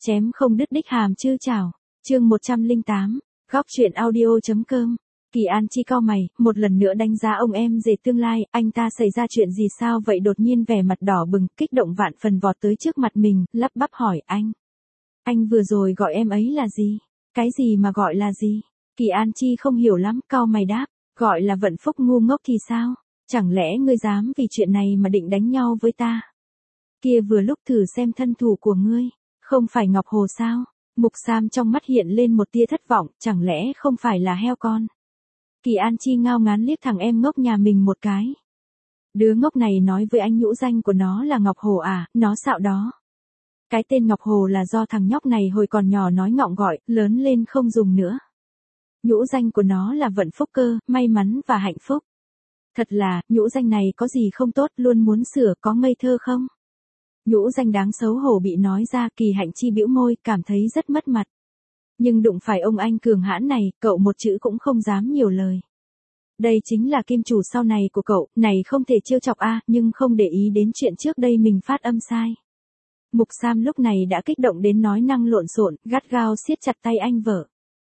Chém không đứt đích hàm chư chảo. Chương 108, góc truyện audio.com. Kỳ An Chi cau mày, một lần nữa đánh giá ông em rể tương lai, anh ta xảy ra chuyện gì sao vậy, đột nhiên vẻ mặt đỏ bừng, kích động vạn phần vọt tới trước mặt mình, lắp bắp hỏi anh. Anh vừa rồi gọi em ấy là gì? Cái gì mà gọi là gì? Kỳ An Chi không hiểu lắm, cau mày đáp, gọi là Vận Phúc ngu ngốc thì sao? Chẳng lẽ ngươi dám vì chuyện này mà định đánh nhau với ta? Kia vừa lúc thử xem thân thủ của ngươi, không phải Ngọc Hồ sao? Mục Sam trong mắt hiện lên một tia thất vọng, chẳng lẽ không phải là heo con? Kỳ An Chi ngao ngán liếc thằng em ngốc nhà mình một cái. Đứa ngốc này nói với anh nhũ danh của nó là Ngọc Hồ à, nó xạo đó. Cái tên Ngọc Hồ là do thằng nhóc này hồi còn nhỏ nói ngọng gọi, lớn lên không dùng nữa. Nhũ danh của nó là Vận Phúc cơ, may mắn và hạnh phúc. Thật là, nhũ danh này có gì không tốt, luôn muốn sửa, có ngây thơ không? Nhũ danh đáng xấu hổ bị nói ra, Kỳ Hạnh Chi bĩu môi, cảm thấy rất mất mặt. Nhưng đụng phải ông anh cường hãn này, cậu một chữ cũng không dám nhiều lời. Đây chính là kim chủ sau này của cậu, này không thể trêu chọc a, nhưng không để ý đến chuyện trước đây mình phát âm sai. Mục Sam lúc này đã kích động đến nói năng lộn xộn, gắt gao siết chặt tay anh vợ.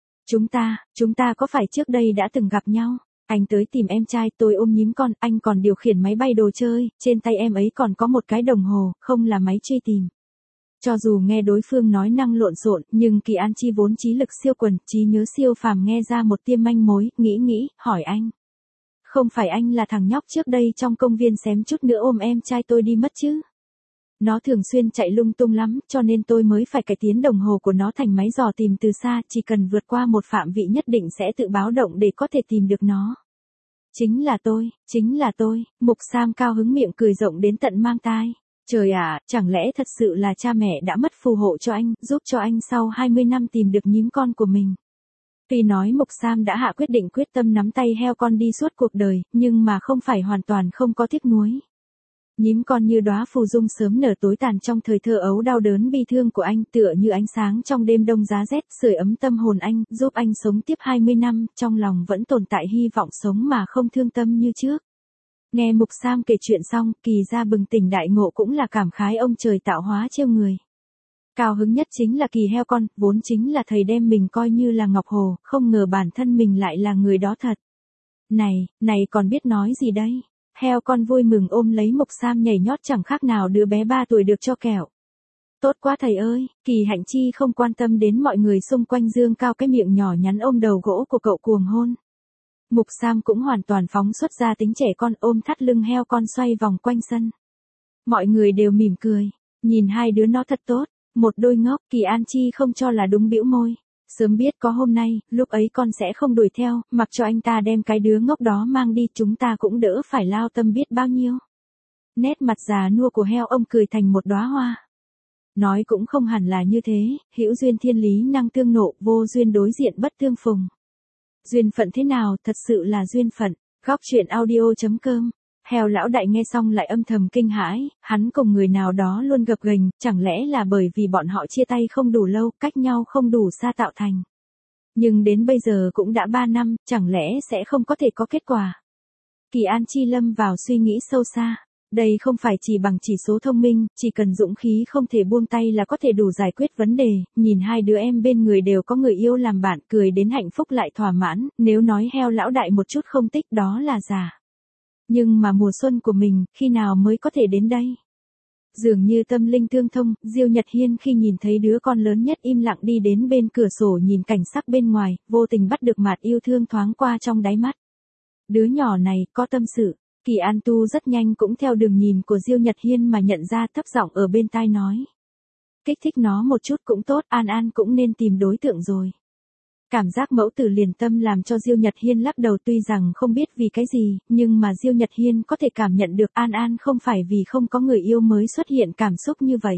Chúng ta có phải trước đây đã từng gặp nhau? Anh tới tìm em trai, tôi ôm nhím con, anh còn điều khiển máy bay đồ chơi, trên tay em ấy còn có một cái đồng hồ, không là máy truy tìm. Cho dù nghe đối phương nói năng lộn xộn, nhưng Kỳ An Chi vốn trí lực siêu quần, trí nhớ siêu phàm nghe ra một tia manh mối, nghĩ, hỏi anh. Không phải anh là thằng nhóc trước đây trong công viên xém chút nữa ôm em trai tôi đi mất chứ? Nó thường xuyên chạy lung tung lắm, cho nên tôi mới phải cải tiến đồng hồ của nó thành máy dò tìm từ xa, chỉ cần vượt qua một phạm vị nhất định sẽ tự báo động để có thể tìm được nó. Chính là tôi, Mục Sam cao hứng miệng cười rộng đến tận mang tai. Trời ạ, chẳng lẽ thật sự là cha mẹ đã mất phù hộ cho anh, giúp cho anh sau 20 năm tìm được nhím con của mình. Tuy nói Mục Sam đã hạ quyết định quyết tâm nắm tay heo con đi suốt cuộc đời, nhưng mà không phải hoàn toàn không có tiếc nuối. Nhím con như đóa phù dung sớm nở tối tàn trong thời thơ ấu đau đớn bi thương của anh, tựa như ánh sáng trong đêm đông giá rét, sưởi ấm tâm hồn anh, giúp anh sống tiếp 20 năm, trong lòng vẫn tồn tại hy vọng sống mà không thương tâm như trước. Nghe Mục Sam kể chuyện xong, Kỳ ra bừng tỉnh đại ngộ cũng là cảm khái ông trời tạo hóa trêu người. Cao hứng nhất chính là Kỳ heo con, vốn chính là thầy đem mình coi như là Ngọc Hồ, không ngờ bản thân mình lại là người đó thật. Này còn biết nói gì đây? Heo con vui mừng ôm lấy Mục Sam nhảy nhót chẳng khác nào đứa bé 3 tuổi được cho kẹo. Tốt quá thầy ơi, Kỳ Hạnh Chi không quan tâm đến mọi người xung quanh dương cao cái miệng nhỏ nhắn ôm đầu gỗ của cậu cuồng hôn. Mục Sam cũng hoàn toàn phóng xuất ra tính trẻ con ôm thắt lưng heo con xoay vòng quanh sân. Mọi người đều mỉm cười, nhìn hai đứa nó thật tốt, một đôi ngốc. Kỳ An Chi không cho là đúng bĩu môi. Sớm biết có hôm nay, lúc ấy con sẽ không đuổi theo, mặc cho anh ta đem cái đứa ngốc đó mang đi, chúng ta cũng đỡ phải lao tâm biết bao nhiêu. Nét mặt già nua của heo ông cười thành một đóa hoa. Nói cũng không hẳn là như thế, hữu duyên thiên lý năng tương nộ, vô duyên đối diện bất tương phùng. Duyên phận thế nào, thật sự là duyên phận. Góc truyện audio.com. Heo lão đại nghe xong lại âm thầm kinh hãi, hắn cùng người nào đó luôn gập ghềnh, chẳng lẽ là bởi vì bọn họ chia tay không đủ lâu, cách nhau không đủ xa tạo thành. Nhưng đến bây giờ cũng đã 3 năm, chẳng lẽ sẽ không có thể có kết quả. Kỳ An Chi lâm vào suy nghĩ sâu xa. Đây không phải chỉ bằng chỉ số thông minh, chỉ cần dũng khí không thể buông tay là có thể đủ giải quyết vấn đề, nhìn hai đứa em bên người đều có người yêu làm bạn, cười đến hạnh phúc lại thỏa mãn, nếu nói heo lão đại một chút không tích đó là giả. Nhưng mà mùa xuân của mình, khi nào mới có thể đến đây? Dường như tâm linh tương thông, Diêu Nhật Hiên khi nhìn thấy đứa con lớn nhất im lặng đi đến bên cửa sổ nhìn cảnh sắc bên ngoài, vô tình bắt được mạt yêu thương thoáng qua trong đáy mắt. Đứa nhỏ này, có tâm sự. Kỳ An Tu rất nhanh cũng theo đường nhìn của Diêu Nhật Hiên mà nhận ra, thấp giọng ở bên tai nói. Kích thích nó một chút cũng tốt, An cũng nên tìm đối tượng rồi. Cảm giác mẫu tử liền tâm làm cho Diêu Nhật Hiên lắc đầu, tuy rằng không biết vì cái gì, nhưng mà Diêu Nhật Hiên có thể cảm nhận được An không phải vì không có người yêu mới xuất hiện cảm xúc như vậy.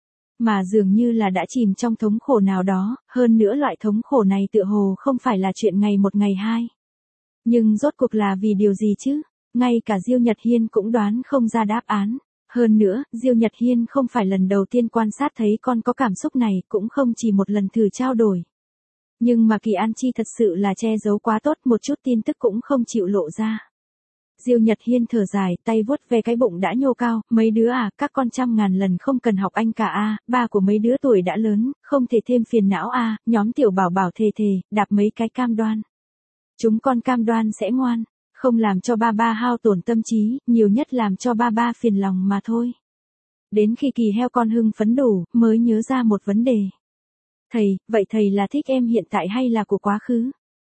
Mà dường như là đã chìm trong thống khổ nào đó, hơn nữa loại thống khổ này tựa hồ không phải là chuyện ngày một ngày hai. Nhưng rốt cuộc là vì điều gì chứ? Ngay cả Diêu Nhật Hiên cũng đoán không ra đáp án. Hơn nữa, Diêu Nhật Hiên không phải lần đầu tiên quan sát thấy con có cảm xúc này, cũng không chỉ một lần thử trao đổi. Nhưng mà Kỳ An Chi thật sự là che giấu quá tốt, một chút tin tức cũng không chịu lộ ra. Diêu Nhật Hiên thở dài, tay vuốt ve cái bụng đã nhô cao, mấy đứa à, các con trăm ngàn lần không cần học anh cả a, ba của mấy đứa tuổi đã lớn, không thể thêm phiền não a, nhóm tiểu bảo bảo thề thề, đạp mấy cái cam đoan. Chúng con cam đoan sẽ ngoan, không làm cho ba ba hao tổn tâm trí, nhiều nhất làm cho ba ba phiền lòng mà thôi. Đến khi Kỳ heo con hưng phấn đủ, mới nhớ ra một vấn đề. Thầy, vậy thầy là thích em hiện tại hay là của quá khứ?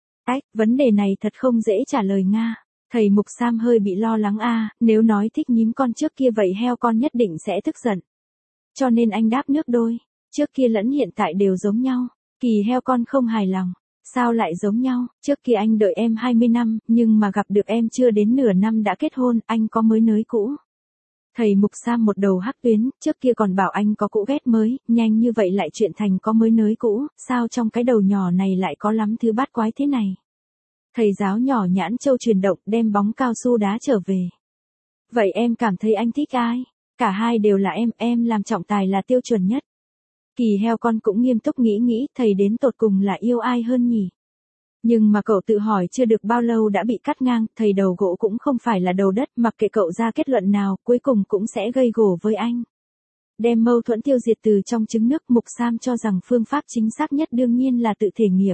Vấn đề này thật không dễ trả lời nga. Thầy Mục Sam hơi bị lo lắng a, nếu nói thích nhím con trước kia vậy heo con nhất định sẽ tức giận. Cho nên anh đáp nước đôi, trước kia lẫn hiện tại đều giống nhau. Kỳ heo con không hài lòng, sao lại giống nhau, trước kia anh đợi em 20 năm, nhưng mà gặp được em chưa đến nửa năm đã kết hôn, anh có mới nới cũ. Thầy Mục Sam một đầu hắc tuyến, trước kia còn bảo anh có cũ ghét mới, nhanh như vậy lại chuyện thành có mới nới cũ, sao trong cái đầu nhỏ này lại có lắm thứ bát quái thế này. Thầy giáo nhỏ nhãn châu chuyển động đem bóng cao su đá trở về. Vậy em cảm thấy anh thích ai? Cả hai đều là em làm trọng tài là tiêu chuẩn nhất. Kỳ heo con cũng nghiêm túc nghĩ thầy đến tột cùng là yêu ai hơn nhỉ? Nhưng mà cậu tự hỏi chưa được bao lâu đã bị cắt ngang, thầy đầu gỗ cũng không phải là đầu đất, mặc kệ cậu ra kết luận nào, cuối cùng cũng sẽ gây gổ với anh. Đem mâu thuẫn tiêu diệt từ trong trứng nước, Mục Sam cho rằng phương pháp chính xác nhất đương nhiên là tự thể nghiệm.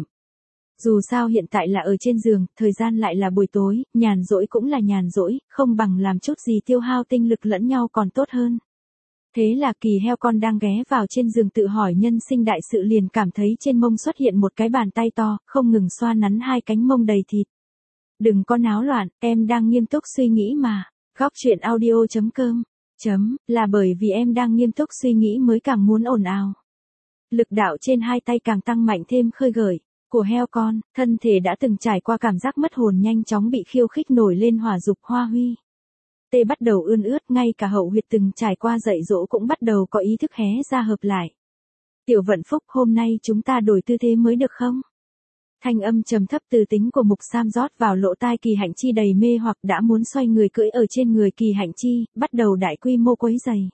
Dù sao hiện tại là ở trên giường, thời gian lại là buổi tối, nhàn rỗi cũng là nhàn rỗi, không bằng làm chút gì tiêu hao tinh lực lẫn nhau còn tốt hơn. Thế là Kỳ heo con đang ghé vào trên giường tự hỏi nhân sinh đại sự liền cảm thấy trên mông xuất hiện một cái bàn tay to, không ngừng xoa nắn hai cánh mông đầy thịt. Đừng có náo loạn, em đang nghiêm túc suy nghĩ mà. Góc truyện audio.com là bởi vì em đang nghiêm túc suy nghĩ mới càng muốn ồn ào. Lực đạo trên hai tay càng tăng mạnh thêm khơi gợi. Của heo con, thân thể đã từng trải qua cảm giác mất hồn nhanh chóng bị khiêu khích nổi lên hỏa dục hoa huy. Tê bắt đầu ươn ướt, ngay cả hậu huyệt từng trải qua dạy dỗ cũng bắt đầu có ý thức hé ra hợp lại. Tiểu Vận Phúc, hôm nay chúng ta đổi tư thế mới được không? Thanh âm trầm thấp từ tính của Mục Sam rót vào lỗ tai Kỳ Hạnh Chi đầy mê hoặc đã muốn xoay người cưỡi ở trên người Kỳ Hạnh Chi, bắt đầu đại quy mô quấy giày.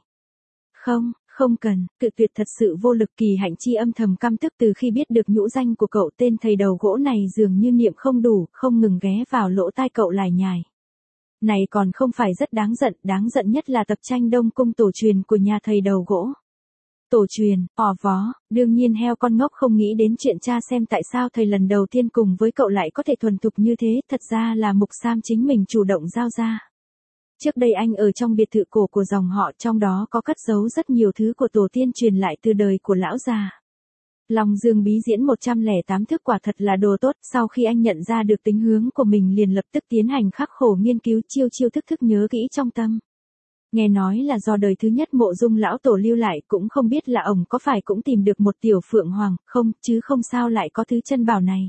Không cần, cự tuyệt thật sự vô lực. Kỳ Hạnh Chi âm thầm căm tức từ khi biết được nhũ danh của cậu, tên thầy đầu gỗ này dường như niệm không đủ, không ngừng ghé vào lỗ tai cậu lải nhải. Này còn không phải rất đáng giận nhất là tập tranh Đông Cung tổ truyền của nhà thầy đầu gỗ. Tổ truyền, vó, đương nhiên heo con ngốc không nghĩ đến chuyện tra xem tại sao thầy lần đầu tiên cùng với cậu lại có thể thuần thục như thế, thật ra là Mục Sam chính mình chủ động giao ra. Trước đây anh ở trong biệt thự cổ của dòng họ, trong đó có cất giấu rất nhiều thứ của tổ tiên truyền lại từ đời của lão già. Long Dương bí diễn 108 thức quả thật là đồ tốt, sau khi anh nhận ra được tính hướng của mình liền lập tức tiến hành khắc khổ nghiên cứu chiêu thức nhớ kỹ trong tâm. Nghe nói là do đời thứ nhất Mộ Dung lão tổ lưu lại, cũng không biết là ông có phải cũng tìm được một tiểu phượng hoàng, không, chứ không sao lại có thứ chân bảo này.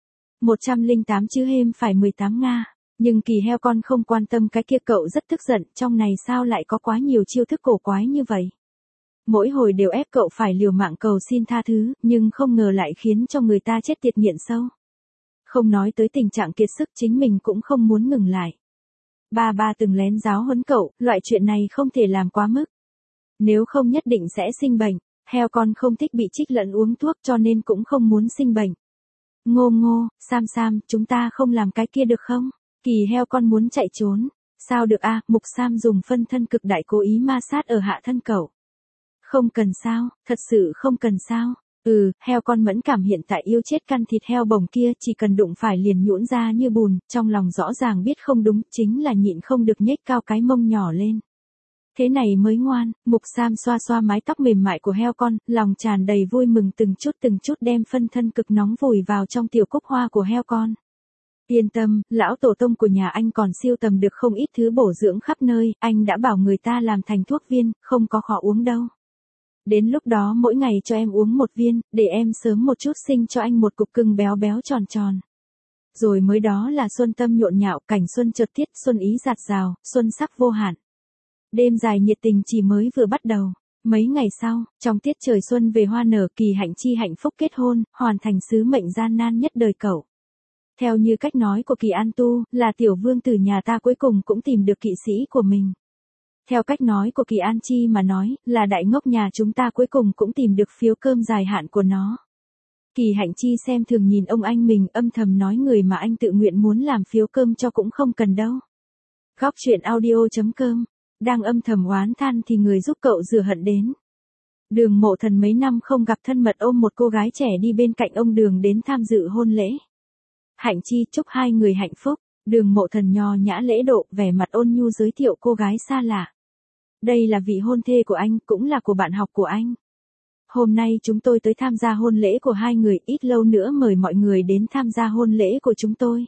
108 chứ hêm phải 18 Nga. Nhưng Kỳ heo con không quan tâm cái kia, cậu rất tức giận, trong này sao lại có quá nhiều chiêu thức cổ quái như vậy. Mỗi hồi đều ép cậu phải liều mạng cầu xin tha thứ, nhưng không ngờ lại khiến cho người ta chết tiệt nghiện sâu. Không nói tới tình trạng kiệt sức, chính mình cũng không muốn ngừng lại. Ba từng lén giáo huấn cậu, loại chuyện này không thể làm quá mức. Nếu không nhất định sẽ sinh bệnh, heo con không thích bị trích lẫn uống thuốc cho nên cũng không muốn sinh bệnh. Ngô, Sam, chúng ta không làm cái kia được không? Kỳ heo con muốn chạy trốn. Sao được a? Mục Sam dùng phân thân cực đại cố ý ma sát ở hạ thân cậu. Không cần sao, thật sự không cần sao. Heo con mẫn cảm hiện tại yêu chết căn thịt heo bồng kia, chỉ cần đụng phải liền nhũn ra như bùn, trong lòng rõ ràng biết không đúng, chính là nhịn không được nhếch cao cái mông nhỏ lên. Thế này mới ngoan. Mục Sam xoa mái tóc mềm mại của heo con, lòng tràn đầy vui mừng từng chút đem phân thân cực nóng vùi vào trong tiểu cúc hoa của heo con. Yên tâm, lão tổ tông của nhà anh còn siêu tầm được không ít thứ bổ dưỡng khắp nơi, anh đã bảo người ta làm thành thuốc viên, không có khó uống đâu. Đến lúc đó mỗi ngày cho em uống một viên, để em sớm một chút sinh cho anh một cục cưng béo tròn. Rồi mới đó là xuân tâm nhộn nhạo, cảnh xuân chợt thiết, xuân ý dạt dào, xuân sắc vô hạn. Đêm dài nhiệt tình chỉ mới vừa bắt đầu. Mấy ngày sau, trong tiết trời xuân về hoa nở, Kỳ Hạnh Chi hạnh phúc kết hôn, hoàn thành sứ mệnh gian nan nhất đời cậu. Theo như cách nói của Kỳ An Tu, là tiểu vương tử nhà ta cuối cùng cũng tìm được kỵ sĩ của mình. Theo cách nói của Kỳ An Chi mà nói, là đại ngốc nhà chúng ta cuối cùng cũng tìm được phiếu cơm dài hạn của nó. Kỳ Hạnh Chi xem thường nhìn ông anh mình, âm thầm nói người mà anh tự nguyện muốn làm phiếu cơm cho cũng không cần đâu. Góc chuyện audio.com. Đang âm thầm oán than thì người giúp cậu rửa hận đến. Đường Mộ Thần mấy năm không gặp thân mật ôm một cô gái trẻ đi bên cạnh ông Đường đến tham dự hôn lễ. Hạnh Chi chúc hai người hạnh phúc. Đường Mộ Thần nho nhã lễ độ, vẻ mặt ôn nhu giới thiệu cô gái xa lạ. Đây là vị hôn thê của anh, cũng là của bạn học của anh. Hôm nay chúng tôi tới tham gia hôn lễ của hai người, ít lâu nữa mời mọi người đến tham gia hôn lễ của chúng tôi.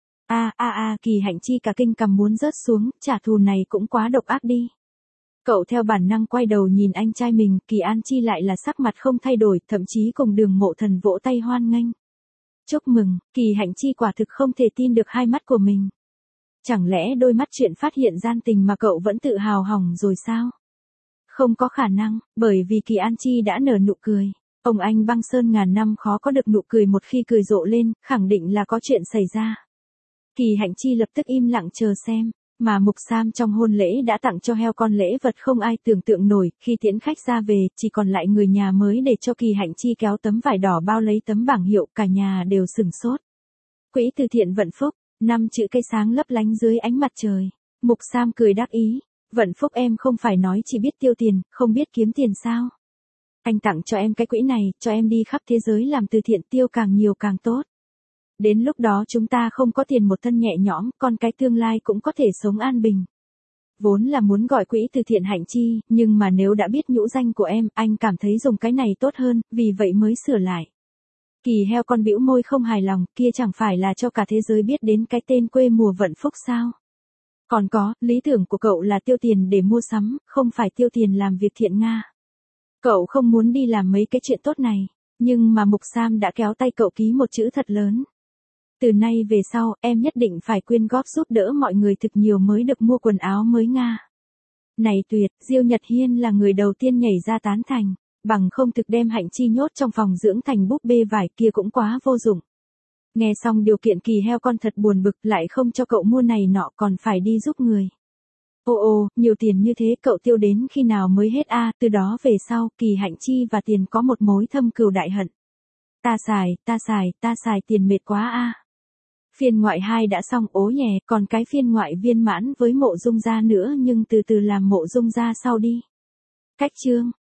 Kỳ Hạnh Chi cả kinh cầm muốn rớt xuống, trả thù này cũng quá độc ác đi. Cậu theo bản năng quay đầu nhìn anh trai mình, Kỳ An Chi lại là sắc mặt không thay đổi, thậm chí cùng Đường Mộ Thần vỗ tay hoan nghênh. Chúc mừng, Kỳ Hạnh Chi quả thực không thể tin được hai mắt của mình. Chẳng lẽ đôi mắt chuyện phát hiện gian tình mà cậu vẫn tự hào hỏng rồi sao? Không có khả năng, bởi vì Kỳ An Chi đã nở nụ cười. Ông anh băng sơn ngàn năm khó có được nụ cười, một khi cười rộ lên, khẳng định là có chuyện xảy ra. Kỳ Hạnh Chi lập tức im lặng chờ xem, mà Mục Sam trong hôn lễ đã tặng cho heo con lễ vật không ai tưởng tượng nổi, khi tiễn khách ra về, chỉ còn lại người nhà mới để cho Kỳ Hạnh Chi kéo tấm vải đỏ bao lấy tấm bảng hiệu, cả nhà đều sửng sốt. Quỹ từ thiện Vận Phúc, 5 chữ cây sáng lấp lánh dưới ánh mặt trời. Mục Sam cười đắc ý, Vận Phúc em không phải nói chỉ biết tiêu tiền, không biết kiếm tiền sao? Anh tặng cho em cái quỹ này, cho em đi khắp thế giới làm từ thiện, tiêu càng nhiều càng tốt. Đến lúc đó chúng ta không có tiền một thân nhẹ nhõm, con cái tương lai cũng có thể sống an bình. Vốn là muốn gọi quỹ từ thiện Hạnh Chi, nhưng mà nếu đã biết nhũ danh của em, anh cảm thấy dùng cái này tốt hơn, vì vậy mới sửa lại. Kỳ heo con bĩu môi không hài lòng, kia chẳng phải là cho cả thế giới biết đến cái tên quê mùa Vận Phúc sao? Còn có, lý tưởng của cậu là tiêu tiền để mua sắm, không phải tiêu tiền làm việc thiện Nga. Cậu không muốn đi làm mấy cái chuyện tốt này, nhưng mà Mục Sam đã kéo tay cậu ký một chữ thật lớn. Từ nay về sau, em nhất định phải quyên góp giúp đỡ mọi người thực nhiều mới được mua quần áo mới Nga. Này tuyệt, Diêu Nhật Hiên là người đầu tiên nhảy ra tán thành, bằng không thực đem Hạnh Chi nhốt trong phòng dưỡng thành búp bê vải kia cũng quá vô dụng. Nghe xong điều kiện Kỳ heo con thật buồn bực, lại không cho cậu mua này nọ còn phải đi giúp người. Nhiều tiền như thế cậu tiêu đến khi nào mới hết từ đó về sau, Kỳ Hạnh Chi và tiền có một mối thâm cừu đại hận. Ta xài tiền mệt quá Phiên ngoại 2 đã xong nhè, còn cái phiên ngoại viên mãn với Mộ Dung Gia nữa, nhưng từ từ làm Mộ Dung Gia sau đi. Cách chương